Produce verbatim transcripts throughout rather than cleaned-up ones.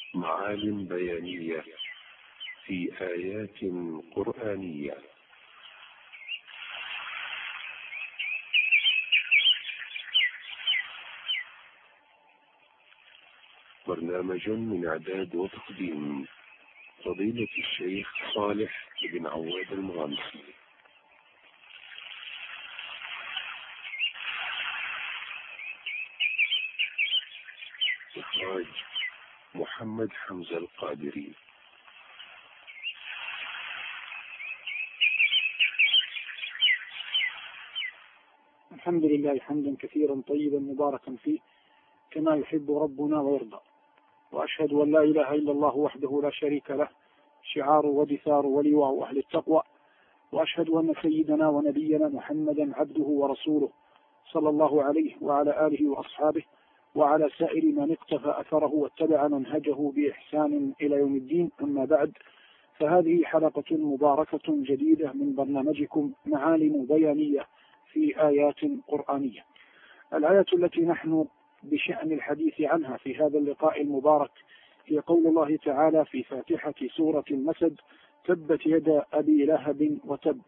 معالم بيانية في آيات قرآنية. برنامج من إعداد وتقديم فضيلة الشيخ صالح بن عواد المغامسي. إخراج محمد حمزة القادري. الحمد لله حمدا كثيرا طيبا مباركا فيه كما يحب ربنا ويرضى، وأشهد أن لا إله إلا الله وحده لا شريك له شعار ودثار ولواء أهل التقوى، وأشهد أن سيدنا ونبينا محمدا عبده ورسوله صلى الله عليه وعلى آله وأصحابه وعلى سائر من اقتفى أثره واتبع منهجه بإحسان إلى يوم الدين. أما بعد، فهذه حلقة مباركة جديدة من برنامجكم معالم بيانية في آيات قرآنية. الآية التي نحن بشأن الحديث عنها في هذا اللقاء المبارك هي قول الله تعالى في فاتحة سورة المسد: تبت يد أبي لهب وتب.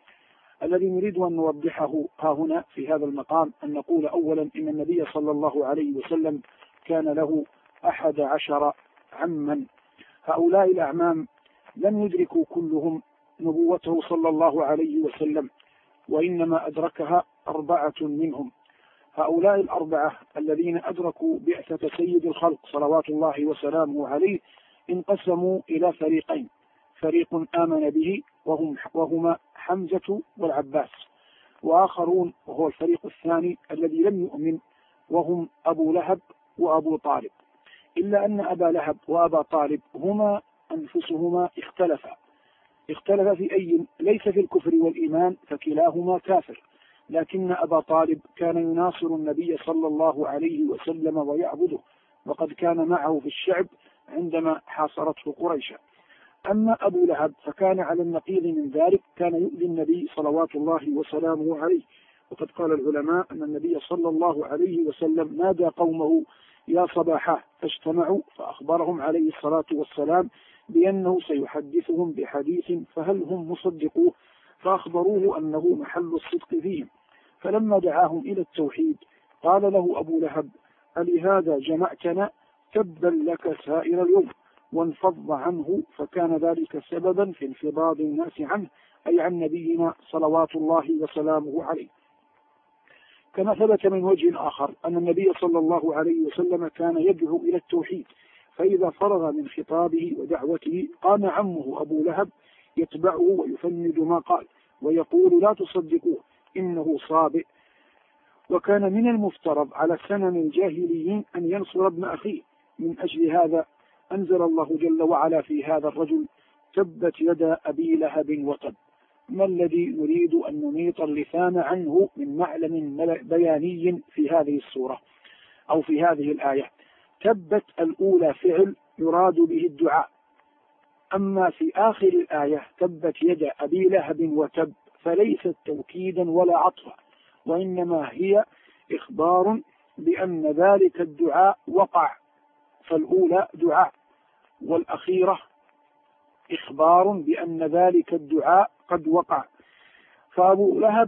الذي نريد أن نوضحه ها هنا في هذا المقام أن نقول أولا إن النبي صلى الله عليه وسلم كان له أحد عشر عما. هؤلاء الأعمام لم يدركوا كلهم نبوته صلى الله عليه وسلم، وإنما أدركها أربعة منهم. هؤلاء الأربعة الذين أدركوا بعثة سيد الخلق صلوات الله وسلامه عليه انقسموا إلى فريقين: فريق آمن به وهم وهما حمزة والعباس، وآخرون وهو الفريق الثاني الذي لم يؤمن وهم أبو لهب وأبو طالب. إلا أن أبا لهب وأبا طالب هما أنفسهما اختلفا اختلف في أي ليس في الكفر والإيمان، فكلاهما كافر، لكن أبا طالب كان يناصر النبي صلى الله عليه وسلم ويعبده، وقد كان معه في الشعب عندما حاصرته قريش. أما أبو لهب فكان على النقيض من ذلك، كان يؤذي النبي صلوات الله وسلامه عليه، وقد قال العلماء أن النبي صلى الله عليه وسلم نادى قومه يا صباحا، فاجتمعوا فأخبرهم عليه الصلاة والسلام بأنه سيحدثهم بحديث فهل هم مصدقوه، فأخبروه أنه محل الصدق فيهم. فلما دعاهم إلى التوحيد قال له أبو لهب: ألهذا جمعتنا؟ تبا لك سائر اليوم، وانفض عنه، فكان ذلك سببا في انفضاض الناس عنه، أي عن نبينا صلوات الله وسلامه عليه. كما ثبت من وجه آخر أن النبي صلى الله عليه وسلم كان يدعو إلى التوحيد، فإذا فرغ من خطابه ودعوته قام عمه أبو لهب يتبعه ويفند ما قال ويقول: لا تصدقوه إنه صابئ. وكان من المفترض على سنن الجاهليين أن ينصر ابن أخيه. من أجل هذا أنزل الله جل وعلا في هذا الرجل: تبت يد أبي لهب وتب. ما الذي نريد أن نميط اللسان عنه من معلم بياني في هذه السورة أو في هذه الآية؟ تبت الأولى فعل يراد به الدعاء، أما في آخر الآية تبت يد أبي لهب وتب فليست توكيدا ولا عطفا، وإنما هي إخبار بأن ذلك الدعاء وقع. فالأولى دعاء، والأخيرة إخبار بأن ذلك الدعاء قد وقع. فأبو لهب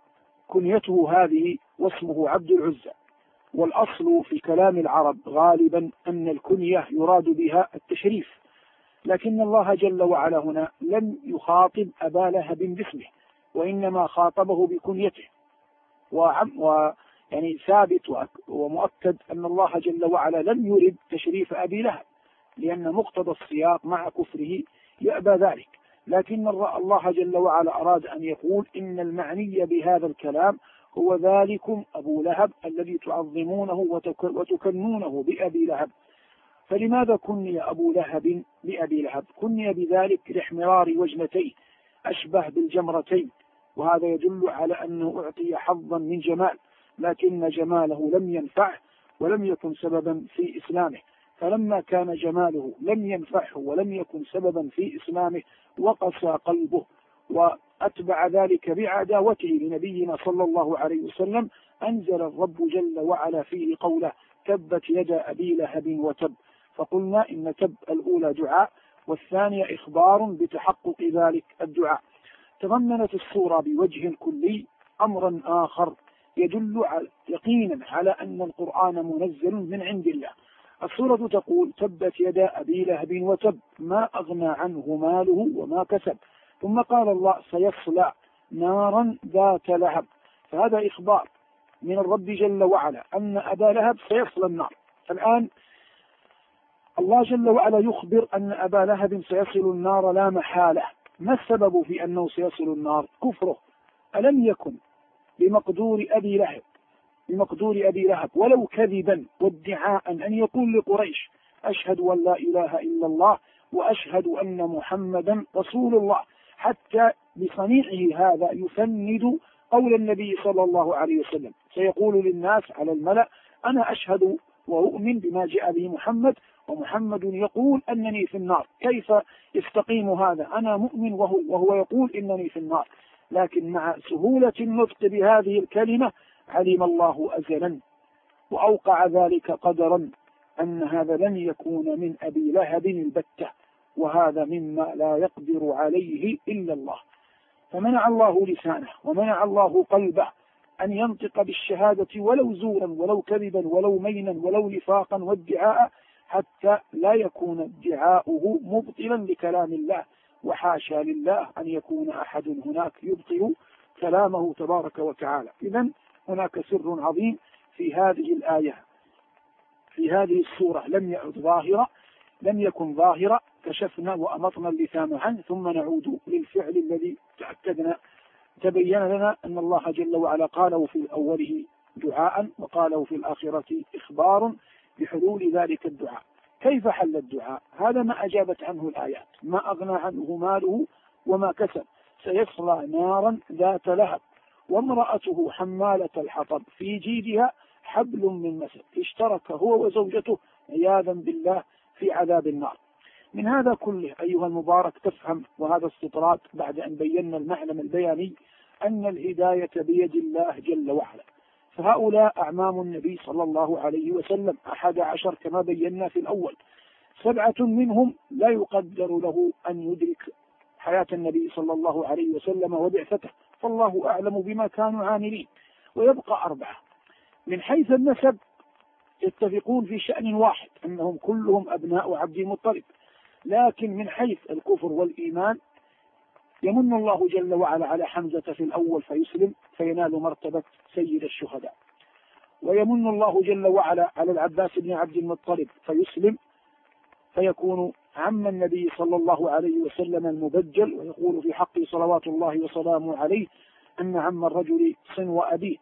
كنيته هذه واسمه عبد العزى، والأصل في كلام العرب غالبا أن الكنية يراد بها التشريف، لكن الله جل وعلا هنا لم يخاطب أبا لهب باسمه، وإنما خاطبه بكنيته. وعم و يعني ثابت ومؤكد أن الله جل وعلا لم يرد تشريف أبي لهب، لأن مقتضى السياق مع كفره يأبى ذلك، لكن الله جل وعلا أراد أن يقول إن المعني بهذا الكلام هو ذلكم أبو لهب الذي تعظمونه وتكنونه بأبي لهب. فلماذا كني أبو لهب بأبي لهب؟ كني بذلك لاحمرار وجنتيه أشبه بالجمرتين، وهذا يدل على أنه أعطي حظا من جمال، لكن جماله لم ينفعه ولم يكن سببا في إسلامه. فلما كان جماله لم ينفعه ولم يكن سببا في إسلامه وقسى قلبه، وأتبع ذلك بعداوته لنبينا صلى الله عليه وسلم، أنزل الرب جل وعلا فيه قوله: تبت يد أبي لهب وتب. فقلنا إن تب الأولى دعاء والثانية إخبار بتحقق ذلك الدعاء. تضمنت السورة بوجه كلي أمرا آخر يدل على يقينا على أن القرآن منزل من عند الله. السورة تقول: تبت يدا أبي لهب وتب ما أغنى عنه ماله وما كسب. ثم قال الله: سيصلى نارا ذات لهب. فهذا إخبار من الرب جل وعلا أن أبا لهب سيصلى النار. الآن الله جل وعلا يخبر أن أبا لهب سيصل النار لا محالة. ما السبب في أنه سيصل النار؟ كفره. ألم يكن بمقدور أبي لهب بمقدور أبي لهب ولو كذبا وادعاء أن يقول لقريش: أشهد أن لا إله إلا الله وأشهد أن محمدا رسول الله، حتى بصنيعه هذا يفند قول النبي صلى الله عليه وسلم. سيقول للناس على الملأ: أنا أشهد وأؤمن بما جاء به محمد، ومحمد يقول أنني في النار. كيف يستقيم هذا؟ أنا مؤمن وهو, وهو يقول إنني في النار. لكن مع سهولة النطق بهذه الكلمة علم الله أزلا وأوقع ذلك قدرا أن هذا لن يكون من أبي لهب البتة، وهذا مما لا يقدر عليه إلا الله. فمنع الله لسانه ومنع الله قلبه أن ينطق بالشهادة ولو زورا ولو كذبا ولو مينا ولو نفاقا وادعاء، حتى لا يكون ادعاؤه مبطلا لكلام الله، وحاشا لله أن يكون أحد هناك يبطل كلامه تبارك وتعالى. إذن هناك سر عظيم في هذه الآية، في هذه السورة لم يعد ظاهرة لم يكن ظاهرة. كشفنا وأمطنا اللسان عنه، ثم نعود للفعل الذي تأكدنا تبين لنا أن الله جل وعلا قاله في أوله دعاء وقاله في الآخرة إخبار بحلول ذلك الدعاء. كيف حل الدعاء؟ هذا ما أجابت عنه الآيات: ما أغنى عنه ماله وما كسب، سيصلى نارا ذات لهب وامرأته حمالة الحطب في جيدها حبل من مسد. اشترك هو وزوجته عياذا بالله في عذاب النار. من هذا كله أيها المبارك تفهم، وهذا استطراد بعد أن بينا المعلم البياني، أن الهداية بيد الله جل وعلا. فهؤلاء أعمام النبي صلى الله عليه وسلم أحد عشر كما بينا في الأول. سبعة منهم لا يقدر له أن يدرك حياة النبي صلى الله عليه وسلم وبعثته، فالله أعلم بما كانوا عاملين. ويبقى أربعة من حيث النسب يتفقون في شأن واحد، أنهم كلهم أبناء عبد المطلب. لكن من حيث الكفر والإيمان يمن الله جل وعلا على حمزة في الأول فيسلم فينال مرتبة سيد الشهداء، ويمن الله جل وعلا على العباس بن عبد المطلب فيسلم فيكون عم النبي صلى الله عليه وسلم المبجل. ويقول في حقه صلوات الله وسلامه عليه أن عم الرجل صنو أبيه،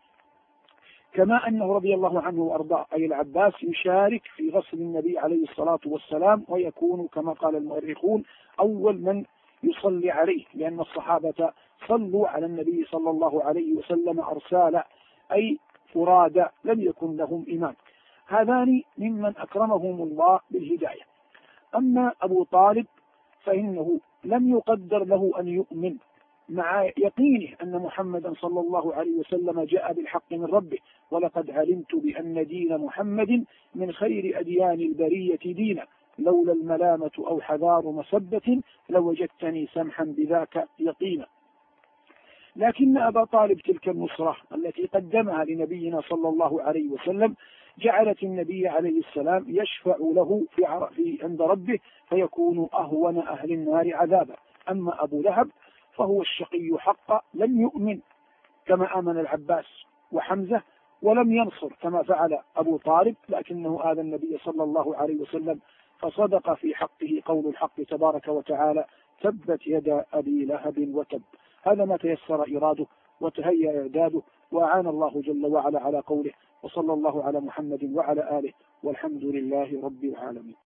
كما أنه رضي الله عنه وأرضاه أي العباس يشارك في غسل النبي عليه الصلاة والسلام، ويكون كما قال المؤرخون أول من يصلي عليه، لأن الصحابة صلوا على النبي صلى الله عليه وسلم أرسالا أي فرادا، لم يكن لهم إمام. هذان ممن أكرمهم الله بالهداية. أما أبو طالب فإنه لم يقدر له أن يؤمن، مع يقينه أن محمدا صلى الله عليه وسلم جاء بالحق من ربه: ولقد علمت بأن دين محمد من خير أديان البرية دينا، لولا الملامة أو حذار مسبة لوجدتني سمحا بذاك يقينا. لكن أبا طالب تلك النصرة التي قدمها لنبينا صلى الله عليه وسلم جعلت النبي عليه السلام يشفع له في عند ربه فيكون أهون أهل النار عذابا. أما أبو لهب فهو الشقي حقا، لم يؤمن كما آمن العباس وحمزة، ولم ينصر كما فعل أبو طالب، لكنه آذى النبي صلى الله عليه وسلم فصدق في حقه قول الحق تبارك وتعالى: تبت يدا أبي لهب وتب. هذا ما تيسر إراده وتهيأ إعداده، وأعان الله جل وعلا على قوله. وصلى الله على محمد وعلى آله، والحمد لله رب العالمين.